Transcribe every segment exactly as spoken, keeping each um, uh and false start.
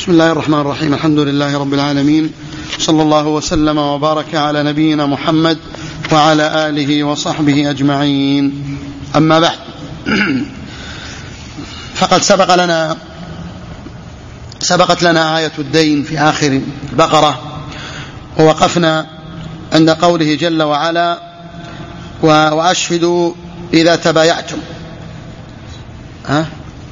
بسم الله الرحمن الرحيم. الحمد لله رب العالمين، صلى الله وسلم وبارك على نبينا محمد وعلى آله وصحبه أجمعين. أما بعد، فقد سبق لنا سبقت لنا آية الدين في آخر البقرة، ووقفنا عند قوله جل وعلا: وأشهدوا إذا تبايعتم. ها؟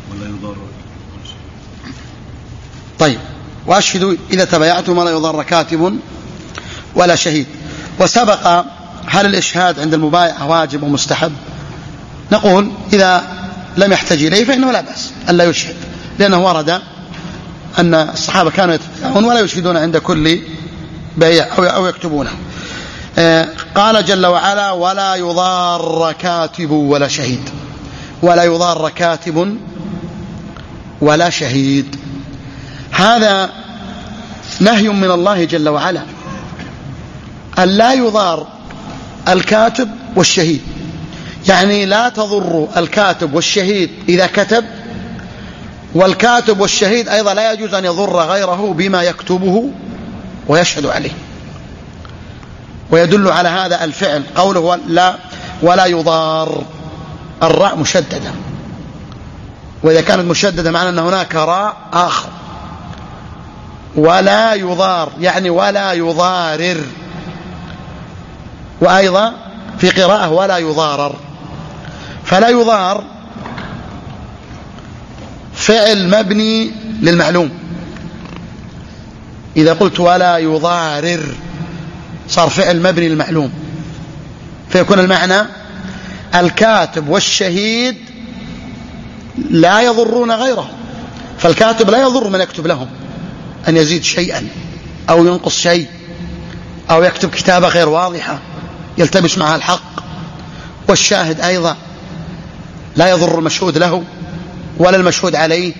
طيب، وأشهدوا إذا تبايعتم ولا يضار كاتب ولا شهيد. وسبق هل الإشهاد عند المبايعة واجب ومستحب؟ نقول إذا لم يحتج إليه فإنه لا بأس ألا يشهد، لأنه ورد أن الصحابة كانوا يتبايعون ولا يشهدون عند كل بيع أو يكتبونه. قال جل وعلا: ولا يضار كاتب ولا شهيد. ولا يضار كاتب ولا شهيد، هذا نهي من الله جل وعلا أن لا يضار الكاتب والشهيد، يعني لا تضر الكاتب والشهيد إذا كتب، والكاتب والشهيد أيضا لا يجوز أن يضر غيره بما يكتبه ويشهد عليه. ويدل على هذا الفعل قوله لا ولا يضار، الراء مشددة، وإذا كانت مشددة معنى أن هناك راء آخر. ولا يضار يعني ولا يضارر، وأيضا في قراءة ولا يضارر. فلا يضار فعل مبني للمعلوم، إذا قلت ولا يضارر صار فعل مبني للمعلوم، فيكون المعنى الكاتب والشهيد لا يضرون غيرهم، فالكاتب لا يضر من يكتب لهم أن يزيد شيئا أو ينقص شيء أو يكتب كتابة غير واضحة يلتبس معها الحق، والشاهد أيضا لا يضر المشهود له ولا المشهود عليه.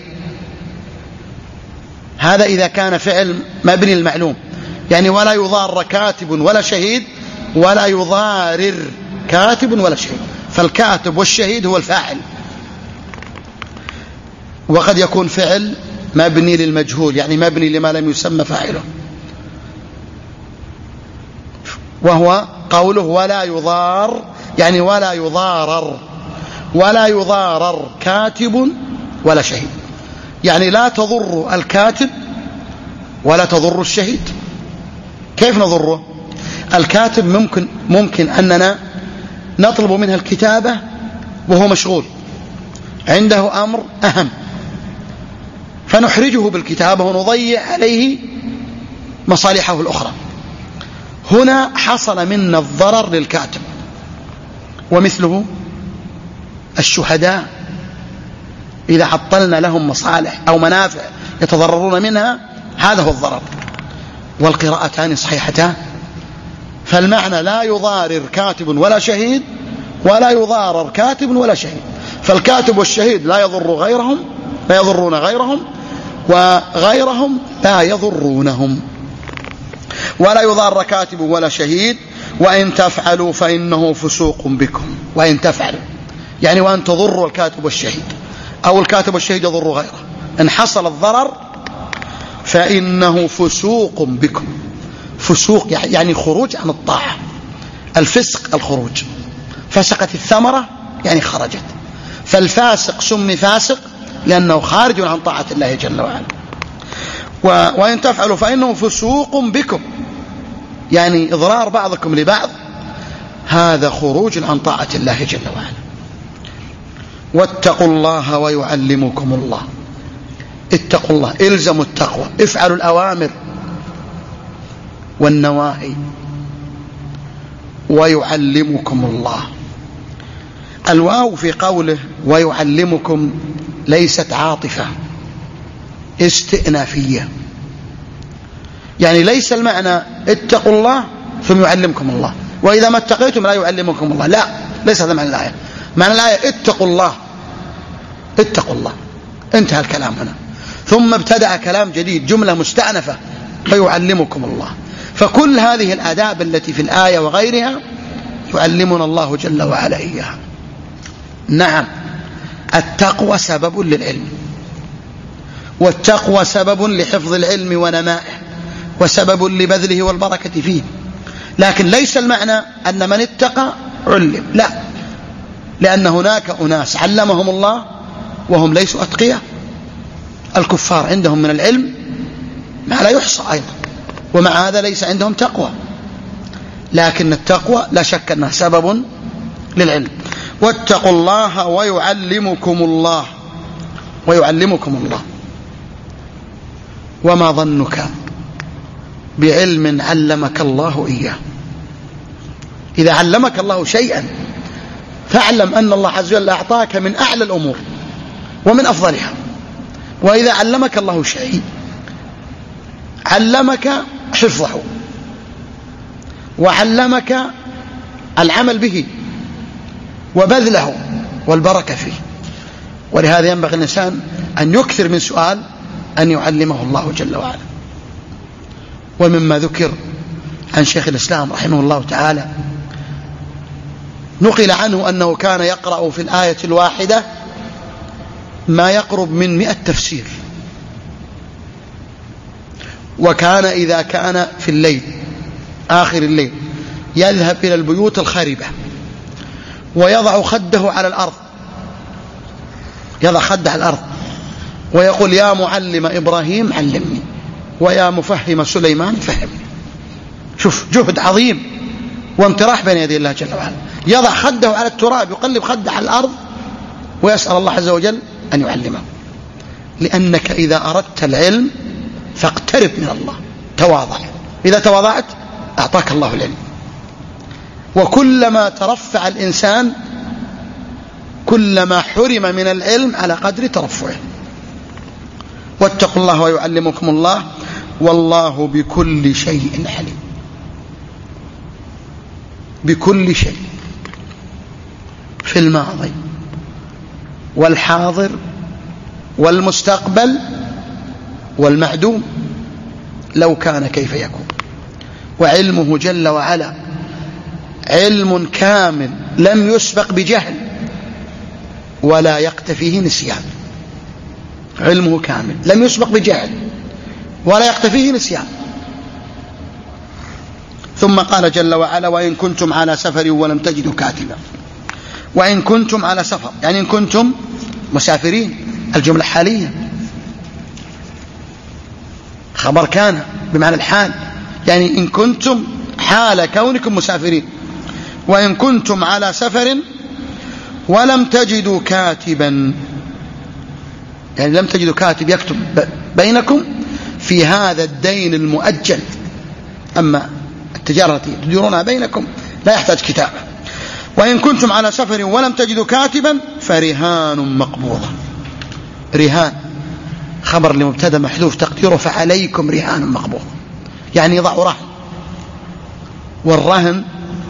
هذا إذا كان فعل مبني المعلوم، يعني ولا يضار كاتب ولا شهيد، ولا يضارر كاتب ولا شهيد، فالكاتب والشهيد هو الفاعل. وقد يكون فعل مبني للمجهول، يعني مبني لما لم يسمى فاعله، وهو قوله ولا يضار يعني ولا يضارر. ولا يضارر كاتب ولا شهيد، يعني لا تضر الكاتب ولا تضر الشهيد. كيف نضره؟ الكاتب ممكن ممكن أننا نطلب منه الكتابة وهو مشغول عنده أمر أهم، فنحرجه بالكتابة ونضيع عليه مصالحه الأخرى. هنا حصل منا الضرر للكاتب، ومثله الشهداء إذا عطلنا لهم مصالح أو منافع يتضررون منها، هذا هو الضرر. والقراءتان صحيحتان، فالمعنى لا يضارر كاتب ولا شهيد، ولا يضارر كاتب ولا شهيد، فالكاتب والشهيد لا يضر غيرهم لا يضرون غيرهم، وغيرهم لا يضرونهم. ولا يضار كاتب ولا شهيد وإن تفعلوا فإنه فسوق بكم. وإن تفعلوا يعني وأن تضروا الكاتب والشهيد، أو الكاتب والشهيد يضر غيره، إن حصل الضرر فإنه فسوق بكم. فسوق يعني خروج عن الطاعة، الفسق الخروج، فسقت الثمرة يعني خرجت، فالفاسق سمي فاسق لأنه خارج عن طاعة الله جل وعلا. وإن تفعلوا فإنه فسوق بكم، يعني إضرار بعضكم لبعض، هذا خروج عن طاعة الله جل وعلا. واتقوا الله ويعلمكم الله. اتقوا الله، الزموا التقوى، افعلوا الأوامر والنواهي. ويعلمكم الله، الواو في قوله ويعلمكم ليست عاطفة استئنافية، يعني ليس المعنى اتقوا الله ثم يعلمكم الله، وإذا ما اتقيتم لا يعلمكم الله، لا، ليس هذا معنى الآية. معنى الآية اتقوا الله، اتقوا الله، انتهى الكلام هنا، ثم ابتدأ كلام جديد، جملة مستأنفة، فيعلمكم الله. فكل هذه الآداب التي في الآية وغيرها يعلمنا الله جل وعلا إياها. نعم، التقوى سبب للعلم، والتقوى سبب لحفظ العلم ونمائه وسبب لبذله والبركة فيه، لكن ليس المعنى أن من اتقى علم، لا، لأن هناك أناس علمهم الله وهم ليسوا أتقياء. الكفار عندهم من العلم ما لا يحصى أيضا، ومع هذا ليس عندهم تقوى، لكن التقوى لا شك أنها سبب للعلم. واتقوا الله ويعلمكم الله ويعلمكم الله. وما ظنك بعلم علمك الله إياه؟ إذا علمك الله شيئا فاعلم أن الله عز وجل أعطاك من أعلى الأمور ومن أفضلها. وإذا علمك الله شيء علمك حفظه وعلمك العمل به وبذله والبركة فيه. ولهذا ينبغي الإنسان أن يكثر من سؤال أن يعلمه الله جل وعلا. ومما ذكر عن شيخ الإسلام رحمه الله تعالى، نقل عنه أنه كان يقرأ في الآية الواحدة ما يقرب من مئة تفسير. وكان إذا كان في الليل آخر الليل يذهب إلى البيوت الخربة ويضع خده على الأرض، يضع خده على الأرض ويقول: يا معلم إبراهيم علمني، ويا مفهم سليمان فهمني. شوف جهد عظيم وانطراح بين يدي الله جل وعلا. يضع خده على التراب، يقلب خده على الأرض ويسأل الله عز وجل أن يعلمه. لأنك إذا أردت العلم فاقترب من الله، تواضع. إذا تواضعت أعطاك الله العلم. وكلما ترفع الإنسان كلما حرم من العلم على قدر ترفعه. واتقوا الله ويعلمكم الله والله بكل شيء عليم. بكل شيء، في الماضي والحاضر والمستقبل والمعدوم، لو كان كيف يكون. وعلمه جل وعلا علم كامل لم يسبق بجهل ولا يقتفيه نسيان. علمه كامل لم يسبق بجهل ولا يقتفيه نسيان. ثم قال جل وعلا: وإن كنتم على سفر ولم تجدوا كاتبا. وإن كنتم على سفر يعني إن كنتم مسافرين، الجملة حالية، خبر كان بمعنى الحال، يعني إن كنتم حال كونكم مسافرين. وإن كنتم على سفر ولم تجدوا كاتبا، يعني لم تجدوا كاتب يكتب بينكم في هذا الدين المؤجل. أما التجارة التي تديرونها بينكم لا يحتاج كتابة. وإن كنتم على سفر ولم تجدوا كاتبا فرهان مقبوضة. رهان خبر لمبتدا محذوف تقديره فعليكم رهان مقبوضة، يعني يضع رهن. والرهن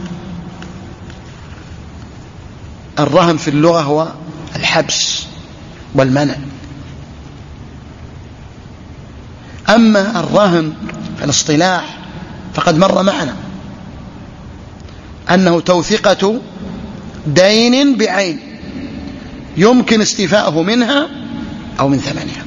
الرهن في اللغة هو الحبس والمنع. أما الرهن في الاصطلاح فقد مر معنا أنه توثيقة دين بعين يمكن استيفاؤه منها أو من ثمنها،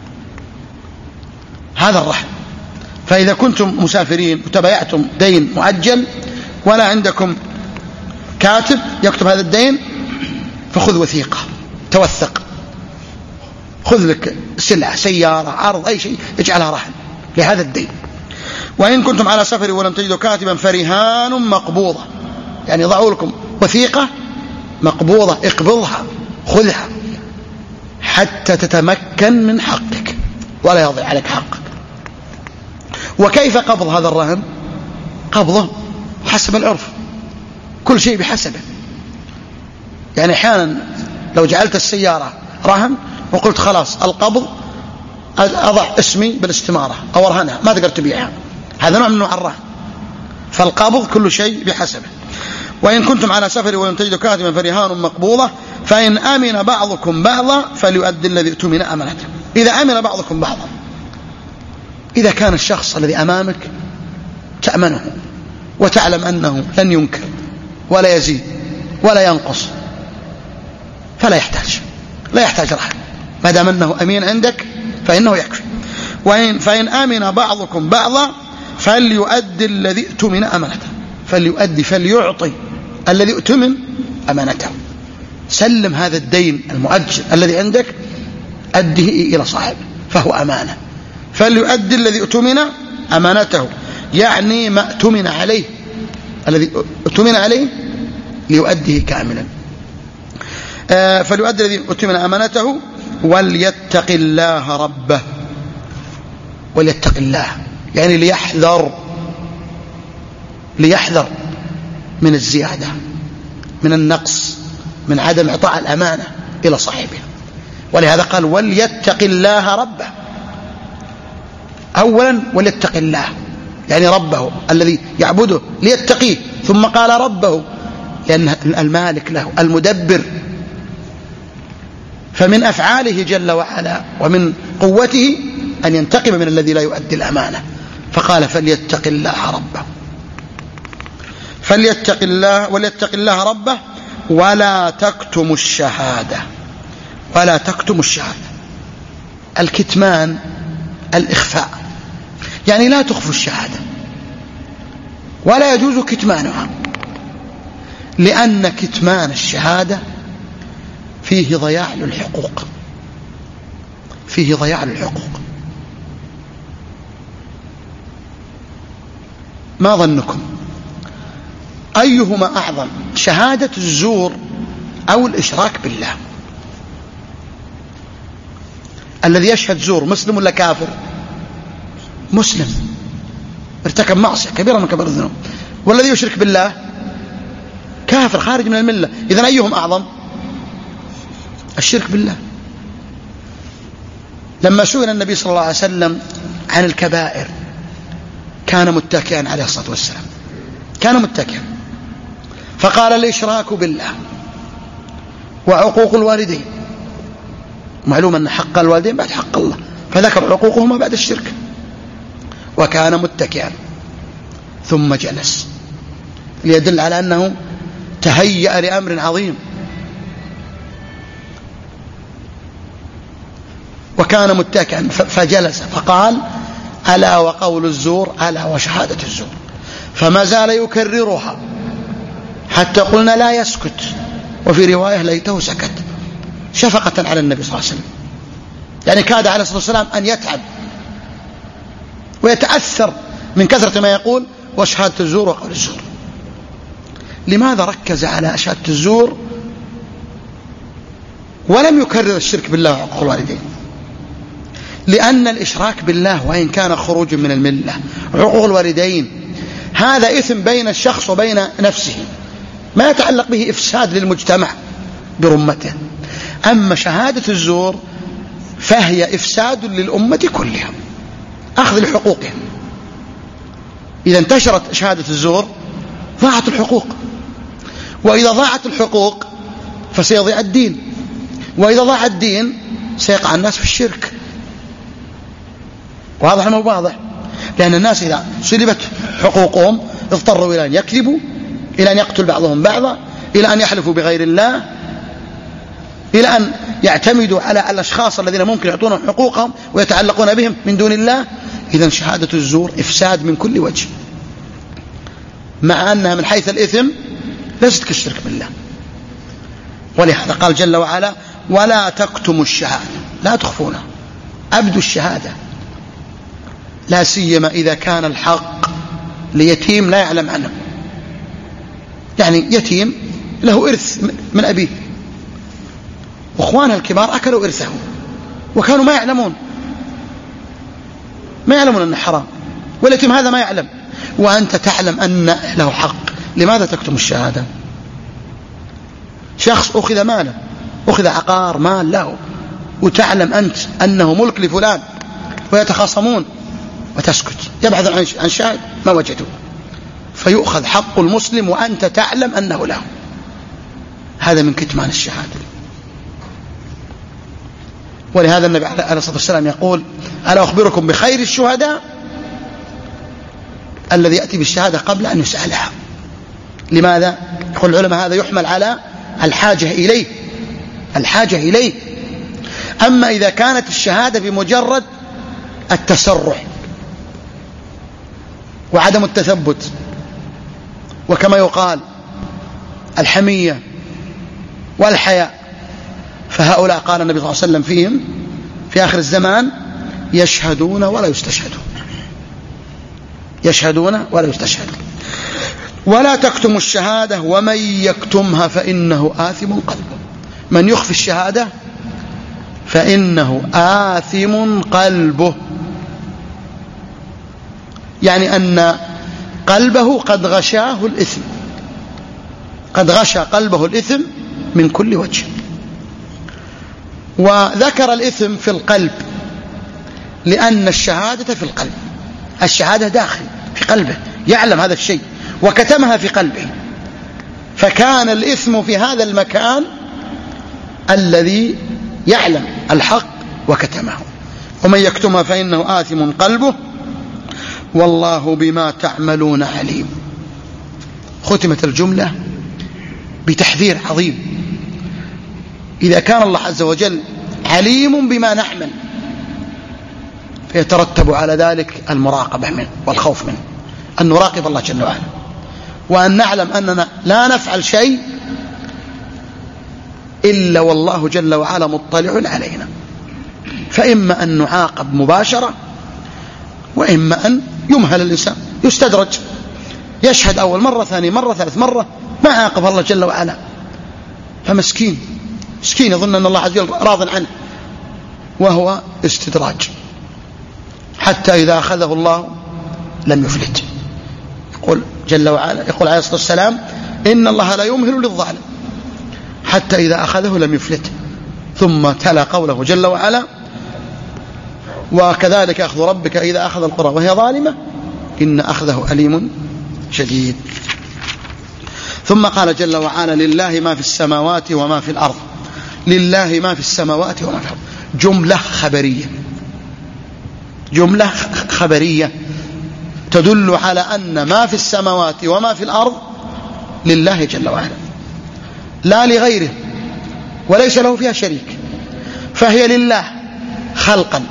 هذا الرهن. فإذا كنتم مسافرين وتبايعتم دين مؤجل ولا عندكم كاتب يكتب هذا الدين، فخذ وثيقة توثق، خذ لك سلعة، سيارة، عرض، أي شيء، اجعلها رهن لهذا الدين. وإن كنتم على سفر ولم تجدوا كاتبا فرهان مقبوضة، يعني ضعوا لكم وثيقة مقبوضة، اقبضها، خذها حتى تتمكن من حقك ولا يضيع عليك حقك. وكيف قبض هذا الرهن؟ قبضه حسب العرف، كل شيء بحسبه. يعني أحيانا لو جعلت السيارة رهن وقلت خلاص القبض أضع اسمي بالاستمارة أو أرهنها، ما تقدر تبيعها، هذا نوع من نوع الرهن. فالقبض كل شيء بحسبه. وإن كنتم على سفر ولم تجدوا كاتبا فرهان مقبوضة فإن أمن بعضكم بعضا فليؤدي الذي اؤتمن أمانته. إذا أمن بعضكم بعضا، إذا كان الشخص الذي أمامك تأمنه وتعلم أنه لن ينكر ولا يزيد ولا ينقص، فلا يحتاج لا يحتاج رهن، ما دام أنه أمين عندك فإنه يكفي. وإن فإن آمن بعضكم بعضا فليؤدي الذي اؤتمن أمانته، فليؤدي فليعطي الذي اؤتمن أمانته، سلم هذا الدين المؤجل الذي عندك، أده إلى صاحبه فهو أمانة. فليؤدي الذي اؤتمن أمانته، يعني ما اؤتمن عليه، الذي اؤتمن عليه ليؤديه كاملا. آه فليؤدي الذي اؤتمن أمانته وليتق الله ربه، وليتق الله يعني ليحذر، ليحذر من الزيادة، من النقص، من عدم إعطاء الأمانة إلى صاحبها. ولهذا قال وليتق الله ربه أولا، وليتق الله يعني ربه الذي يعبده ليتقيه، ثم قال ربه لأن المالك له المدبر. فمن أفعاله جل وعلا ومن قوته أن ينتقم من الذي لا يؤدي الأمانة، فقال فليتق الله ربه، فليتق الله وليتق الله ربه ولا تكتم الشهادة، ولا تكتم الشهادة. الكتمان الإخفاء، يعني لا تخفوا الشهادة ولا يجوز كتمانها، لأن كتمان الشهادة فيه ضياع للحقوق، فيه ضياع للحقوق. ما ظنكم أيهما أعظم، شهادة الزور أو الإشراك بالله؟ الذي يشهد زور مسلم ولا كافر؟ مسلم، ارتكب معصية كبيرة من كبائر الذنوب. والذي يشرك بالله كافر خارج من الملة. إذن أيهم أعظم؟ الشرك بالله. لما سئل النبي صلى الله عليه وسلم عن الكبائر كان متكئا عليه الصلاة والسلام، كان متكئا، فقال الإشراك بالله وعقوق الوالدين. معلوم أن حق الوالدين بعد حق الله، فذكر عقوقهما بعد الشرك. وكان متكئا ثم جلس ليدل على أنه تهيأ لأمر عظيم. وكان متكئا فجلس فقال ألا وقول الزور، ألا وشهادة الزور. فما زال يكررها حتى قلنا لا يسكت، وفي رواية ليته سكت، شفقة على النبي صلى الله عليه وسلم. يعني كاد عليه الصلاة والسلام أن يتعب ويتأثر من كثرة ما يقول وشهادة الزور وقول الزور. لماذا ركز على شهادة الزور ولم يكرر الشرك بالله وعقوق الوالدين؟ لأن الإشراك بالله وإن كان خروج من الملة، عقوق الوالدين هذا إثم بين الشخص وبين نفسه، ما يتعلق به إفساد للمجتمع برمته. أما شهادة الزور فهي إفساد للأمة كلها، أخذ لحقوقهم. إذا انتشرت شهادة الزور ضاعت الحقوق، وإذا ضاعت الحقوق فسيضيع الدين، وإذا ضاع الدين سيقع الناس في الشرك. واضح ما واضح؟ لأن الناس إذا سلبت حقوقهم اضطروا إلى أن يكذبوا، إلى أن يقتل بعضهم بعضا، إلى أن يحلفوا بغير الله، إلى أن يعتمدوا على الأشخاص الذين ممكن يعطونهم حقوقهم ويتعلقون بهم من دون الله. إذن شهادة الزور إفساد من كل وجه، مع أنها من حيث الإثم ليست كالشرك بالله. ولهذا قال جل وعلا ولا تكتموا الشهادة، لا تخفونها، أبدوا الشهادة، لا سيما إذا كان الحق ليتيم لا يعلم عنه. يعني يتيم له إرث من أبيه، وأخوانه الكبار أكلوا إرثه وكانوا ما يعلمون، ما يعلمون أنه حرام، واليتيم هذا ما يعلم، وأنت تعلم أن له حق، لماذا تكتم الشهادة؟ شخص أخذ ماله، أخذ عقار مال له، وتعلم أنت أنه ملك لفلان، ويتخاصمون وتسكت، يبحث عن شاهد ما وجدوا، فيؤخذ حق المسلم وأنت تعلم أنه له. هذا من كتمان الشهادة. ولهذا النبي عليه الصلاة والسلام يقول ألا أخبركم بخير الشهداء؟ الذي يأتي بالشهادة قبل أن يسألها. لماذا؟ يقول العلماء هذا يحمل على الحاجة إليه، الحاجة إليه. أما إذا كانت الشهادة بمجرد التسرح وعدم التثبت، وكما يقال الحمية والحياء، فهؤلاء قال النبي صلى الله عليه وسلم فيهم في آخر الزمان يشهدون ولا يستشهدون، يشهدون ولا يستشهدون. ولا تكتموا الشهادة ومن يكتمها فإنه آثم قلبه. من يخفي الشهادة فإنه آثم قلبه، يعني أن قلبه قد غشاه الإثم، قد غشى قلبه الإثم من كل وجه. وذكر الإثم في القلب لأن الشهادة في القلب، الشهادة داخل في قلبه يعلم هذا الشيء وكتمها في قلبه، فكان الإثم في هذا المكان الذي يعلم الحق وكتمه. ومن يكتمها فإنه آثم قلبه والله بما تعملون عليم. ختمت الجملة بتحذير عظيم. إذا كان الله عز وجل عليم بما نعمل فيترتب على ذلك المراقبة منه والخوف منه، أن نراقب الله جل وعلا، وأن نعلم أننا لا نفعل شيء إلا والله جل وعلا مطلع علينا، فإما أن نعاقب مباشرة وإما أن يمهل الإنسان يستدرج، يشهد أول مرة ثاني مرة ثالث مرة ما عاقب الله جل وعلا، فمسكين مسكين يظن أن الله عز وجل راض عنه، وهو استدراج حتى إذا أخذه الله لم يفلت. يقول جل وعلا، يقول عليه الصلاة والسلام إن الله لا يمهل للظالم حتى إذا أخذه لم يفلت. ثم تلا قوله جل وعلا وكذلك أخذ ربك إذا أخذ القرى وهي ظالمة إن أخذه أليم شديد. ثم قال جل وعلا لله ما في السماوات وما في الأرض، لله ما في السماوات وما في الأرض، جملة خبرية، جملة خبرية تدل على أن ما في السماوات وما في الأرض لله جل وعلا لا لغيره، وليس له فيها شريك، فهي لله خلقا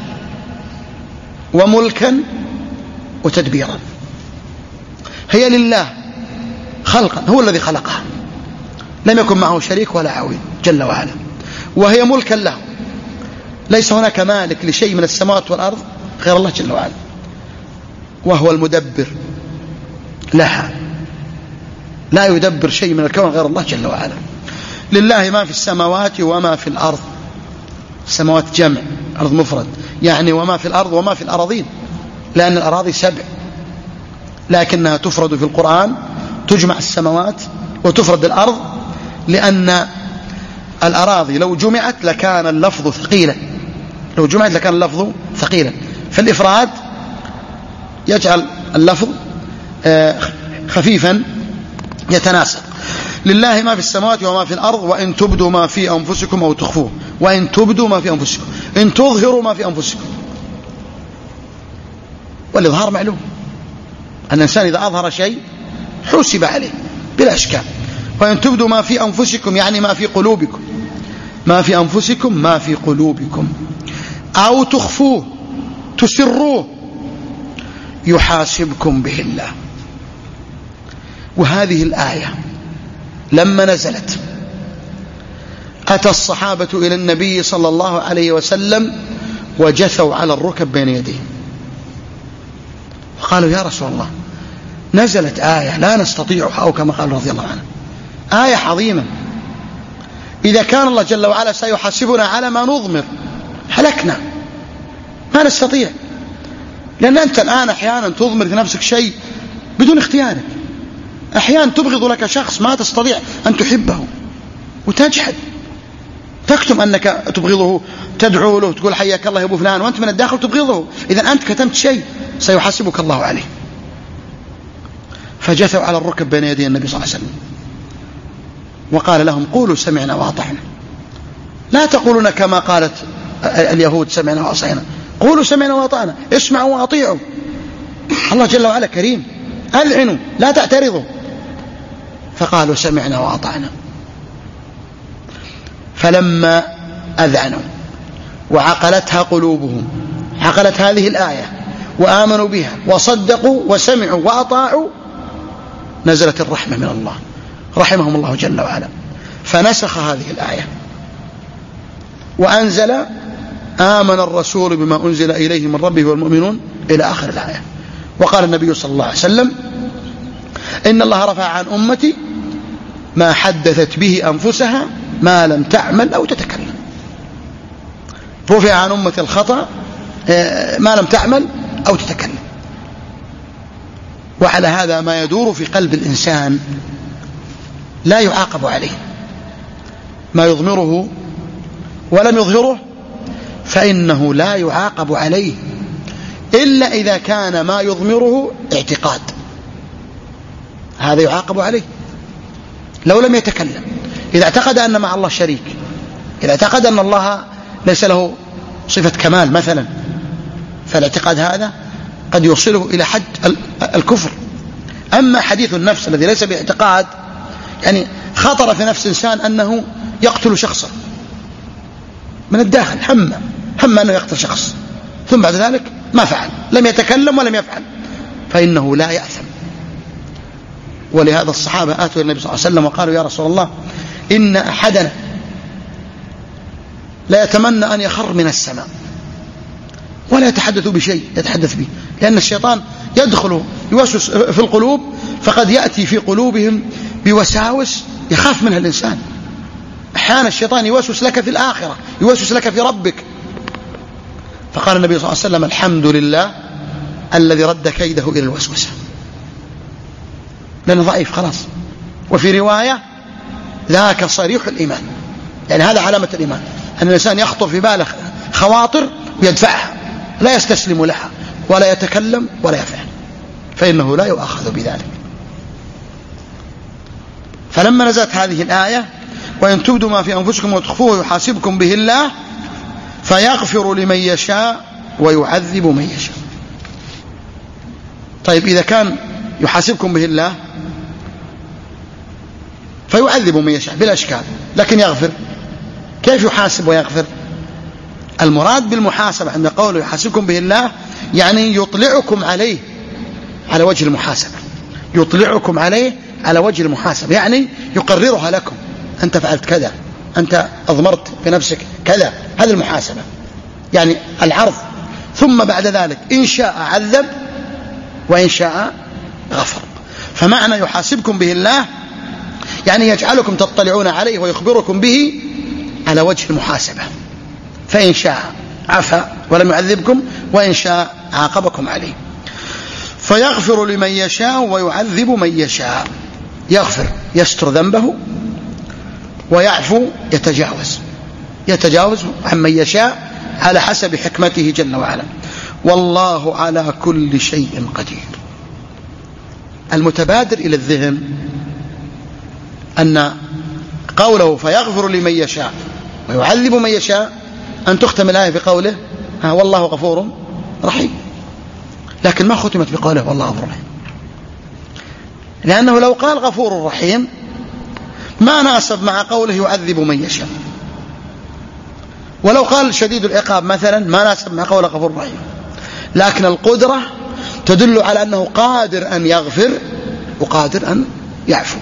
وملكا وتدبيرا. هي لله خلقا، هو الذي خلقها لم يكن معه شريك ولا عوين جل وعلا، وهي ملكا له، ليس هناك مالك لشيء من السماوات والأرض غير الله جل وعلا، وهو المدبر لها، لا يدبر شيء من الكون غير الله جل وعلا. لله ما في السماوات وما في الأرض، السماوات جمع، أرض مفرد، يعني وما في الأرض وما في الأراضين، لأن الأراضي سبع لكنها تفرد في القرآن، تجمع السماوات وتفرد الأرض، لأن الأراضي لو جمعت لكان اللفظ ثقيلا، لو جمعت لكان اللفظ ثقيلا، فالإفراد يجعل اللفظ خفيفا يتناسق. لله ما في السماوات وما في الأرض وإن تبدوا ما في أنفسكم أو تخفوه، وإن تبدوا ما في أنفسكم، إن تظهروا ما في أنفسكم. والإظهار معلوم أن الإنسان إذا أظهر شيء حسب عليه بلا إشكال. وإن تبدوا ما في أنفسكم يعني ما في قلوبكم، ما في أنفسكم ما في قلوبكم، أو تخفوه تسروه يحاسبكم به الله. وهذه الآية لما نزلت أتى الصحابة إلى النبي صلى الله عليه وسلم وجثوا على الركب بين يديه، قالوا يا رسول الله نزلت آية لا نستطيعها، أو كما قال رضي الله عنه آية عظيمة، إذا كان الله جل وعلا سيحاسبنا على ما نضمر هلكنا ما نستطيع، لأن أنت الآن أحيانا تضمر في نفسك شيء بدون اختيارك، أحيانا تبغض لك شخص ما تستطيع أن تحبه وتجحد، تكتم أنك تبغضه، تدعو له تقول حياك الله يا أبو فلان، وأنت من الداخل تبغضه، إذن أنت كتمت شيء سيحاسبك الله عليه. فجثوا على الركب بين يدي النبي صلى الله عليه وسلم وقال لهم قولوا سمعنا وأطعنا، لا تقولون كما قالت اليهود سمعنا وأطعنا، قولوا سمعنا وأطعنا، اسمعوا وأطيعوا، الله جل وعلا كريم، أذعنوا لا تعترضوا. فقالوا سمعنا وأطعنا، فلما أذعنوا وعقلتها قلوبهم، عقلت هذه الآية وآمنوا بها وصدقوا وسمعوا وأطاعوا، نزلت الرحمة من الله، رحمهم الله جل وعلا، فنسخ هذه الآية وأنزل آمن الرسول بما أنزل إليه من ربه والمؤمنون إلى آخر الآية. وقال النبي صلى الله عليه وسلم: إن الله رفع عن أمتي ما حدثت به أنفسها ما لم تعمل أو تتكلم. رفع عن أمتي الخطأ ما لم تعمل أو تتكلم. وعلى هذا ما يدور في قلب الإنسان لا يعاقب عليه، ما يضمره ولم يظهره فإنه لا يعاقب عليه إلا إذا كان ما يضمره اعتقاد، هذا يعاقب عليه. لو لم يتكلم، إذا اعتقد أن مع الله شريك، إذا اعتقد أن الله ليس له صفة كمال مثلا، فالاعتقاد هذا قد يوصله إلى حد الكفر. أما حديث النفس الذي ليس باعتقاد، يعني خطر في نفس إنسان أنه يقتل شخصا من الداخل، هم هم أنه يقتل شخص، ثم بعد ذلك ما فعل، لم يتكلم ولم يفعل، فإنه لا يأثم. ولهذا الصحابة آتوا النبي صلى الله عليه وسلم وقالوا: يا رسول الله، إن أحدنا لا يتمنى أن يخر من السماء ولا يتحدث بشيء يتحدث به، لأن الشيطان يدخل يوسوس في القلوب، فقد يأتي في قلوبهم بوساوس يخاف منها الإنسان. أحيانا الشيطان يوسوس لك في الآخرة، يوسوس لك في ربك. فقال النبي صلى الله عليه وسلم: الحمد لله الذي رد كيده إلى الوسوسة، لأنه ضعيف خلاص. وفي رواية: ذاك صريح الإيمان، يعني هذا علامة الإيمان، أن الإنسان يخطر في باله خواطر ويدفعها، لا يستسلم لها ولا يتكلم ولا يفعل، فإنه لا يؤاخذ بذلك. فلما نزلت هذه الآية: وإن تبدوا ما في أنفسكم وتخفوه يحاسبكم به الله فيغفر لمن يشاء ويعذب من يشاء. طيب، إذا كان يحاسبكم به الله فيعذب من يشاء بلا إشكال، لكن يغفر، كيف يحاسب ويغفر؟ المراد بالمحاسبة عند قوله يحاسبكم به الله يعني يطلعكم عليه على وجه المحاسبة، يطلعكم عليه على وجه المحاسبة، يعني يقررها لكم: أنت فعلت كذا، أنت أضمرت بنفسك كذا، هذه المحاسبة، يعني العرض. ثم بعد ذلك إن شاء عذب وإن شاء غفر. فمعنى يحاسبكم به الله يعني يجعلكم تطلعون عليه ويخبركم به على وجه المحاسبة، فإن شاء عفى ولم يعذبكم، وإن شاء عاقبكم عليه. فيغفر لمن يشاء ويعذب من يشاء. يغفر يستر ذنبه، ويعفو يتجاوز يتجاوز عمن يشاء على حسب حكمته جل وعلا. والله على كل شيء قدير. المتبادر إلى الذهن أن قوله فيغفر لمن يشاء ويعذب من يشاء أن تختم الآية بقوله ها والله غفور رحيم، لكن ما ختمت بقوله والله غفور رحيم، لأنه لو قال غفور رحيم ما ناسب مع قوله يعذب من يشاء، ولو قال شديد العقاب مثلا ما ناسب مع قوله غفور رحيم. لكن القدرة تدل على أنه قادر أن يغفر وقادر أن يعفو،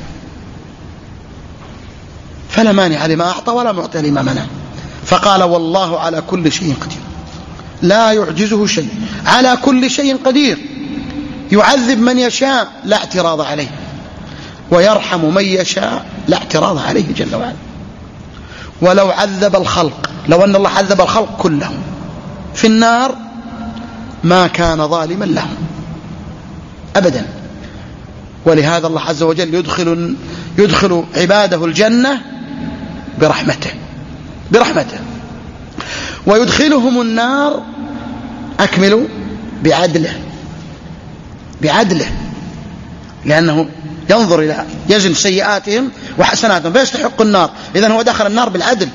فلا مانع لما أعطى ولا معطي لما منع. فقال والله على كل شيء قدير، لا يعجزه شيء، على كل شيء قدير. يعذب من يشاء لا اعتراض عليه، ويرحم من يشاء لا اعتراض عليه جل وعلا. ولو عذب الخلق، لو أن الله عذب الخلق كلهم في النار ما كان ظالما لهم أبدا. ولهذا الله عز وجل يدخل, يدخل عباده الجنة برحمته برحمته ويدخلهم النار أكملوا بعدله بعدله لأنه ينظر إلى يزن سيئاتهم وحسناتهم فيستحق النار. إذن هو دخل النار بالعدل.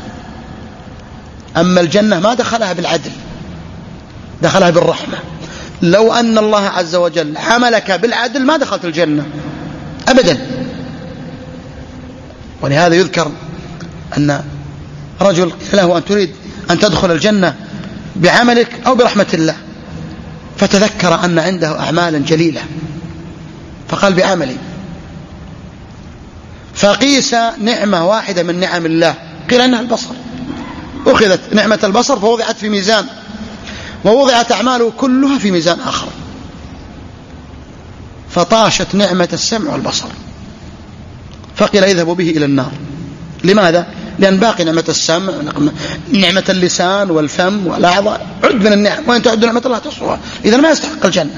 أما الجنة ما دخلها بالعدل، دخلها بالرحمة. لو أن الله عز وجل حملك بالعدل ما دخلت الجنة أبدا. ولهذا يذكر أن رجل له أن تريد أن تدخل الجنة بعملك أو برحمة الله، فتذكر أن عنده أعمالا جليلة فقال بعملي، فقيس نعمة واحدة من نعم الله قيل أنها البصر، أخذت نعمة البصر فوضعت في ميزان، ووضعت أعماله كلها في ميزان آخر، فطاشت نعمة السمع والبصر، فقيل اذهبوا به إلى النار. لماذا؟ لأن باقي نعمة السمع، نعمة اللسان والفم والأعضاء، عد من النعم، وإن تعد نعمة الله تحصوها، إذن ما يستحق الجنة.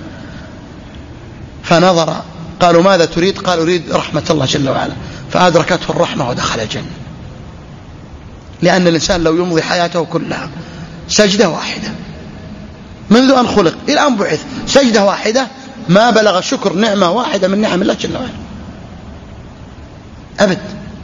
فنظر قالوا ماذا تريد؟ قال أريد رحمة الله جل وعلا، فأدركته الرحمة ودخل الجنة. لأن الإنسان لو يمضي حياته كلها سجدة واحدة منذ أن خلق إلى أن بعث، سجدة واحدة، ما بلغ شكر نعمة واحدة من نعم الله جل وعلا أبد.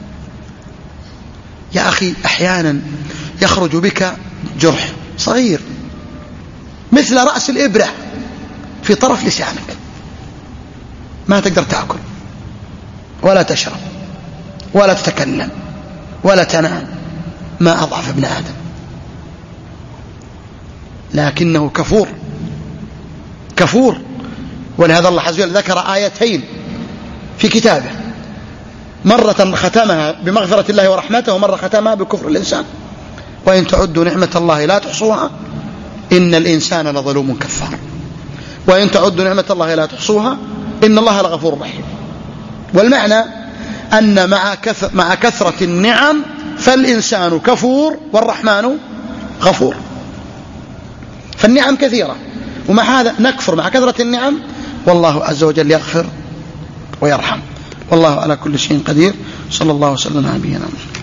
يا أخي أحيانا يخرج بك جرح صغير مثل رأس الإبرة في طرف لسانك، ما تقدر تأكل ولا تشرب ولا تتكلم ولا تنام، ما أضعف ابن آدم، لكنه كفور كفور. ولهذا الله عز وجل ذكر آيتين في كتابه، مرة ختمها بمغفرة الله ورحمته، ومرة ختمها بكفر الإنسان. وإن تعدوا نعمة الله لا تحصوها إن الإنسان لظلوم كفار. وإن تعدوا نعمة الله لا تحصوها إن الله لغفور رحيم. والمعنى أن مع كثرة, مع كثرة النعم فالإنسان كفور والرحمن غفور. فالنعم كثيرة، ومع هذا نكفر مع كثرة النعم، والله عز وجل يغفر ويرحم. والله على كل شيء قدير. صلى الله وسلم على نبينا محمد.